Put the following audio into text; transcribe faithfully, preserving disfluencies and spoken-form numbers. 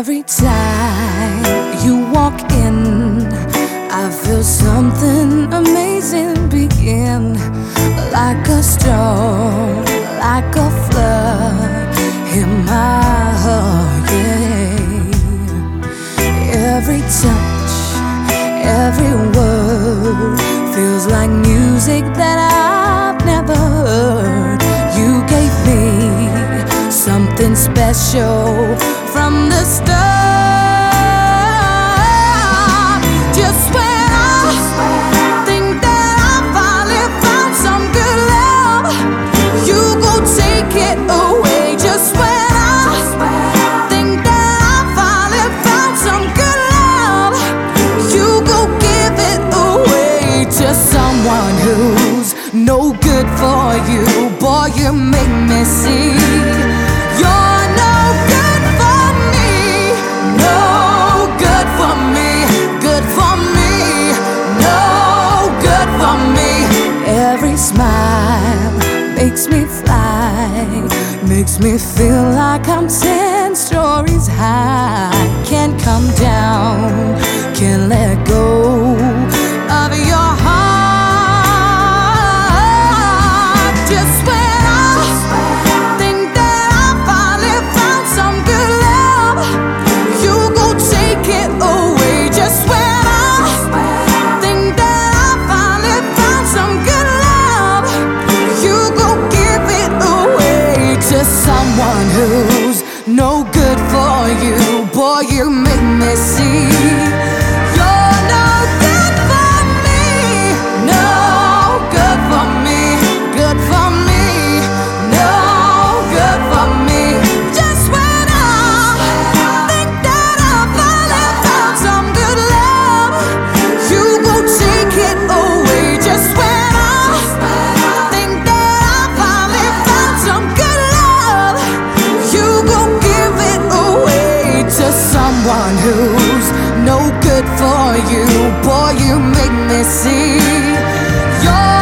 Every time you walk in, I feel something amazing begin. Like a storm, like a flood in my heart, yeah. Every touch, every word feels like music that I've never heard. You gave me something special from the start. Just when I think that I finally found some good love, you go take it away. Just when I think that I finally found some good love, you go give it away to someone who's no good for you. Boy, you make me see you're no good for me, no good for me, good for me, no good for me. Every smile makes me fly, makes me feel like I'm ten stories high. Can't come down, can't let go of your heart. Just when I think that I finally found some good love, you go take it away. Just when I think that I finally found some good love, you go give it away to someone who's no good for you. Boy, you make me see you're no good for me, no good for me, good for me, no good for me. Just when I think that I finally found some good love, you go take it away. Just when I think that I finally found some good love, you go give it away to someone who's no good for you. Boy, you make me see you're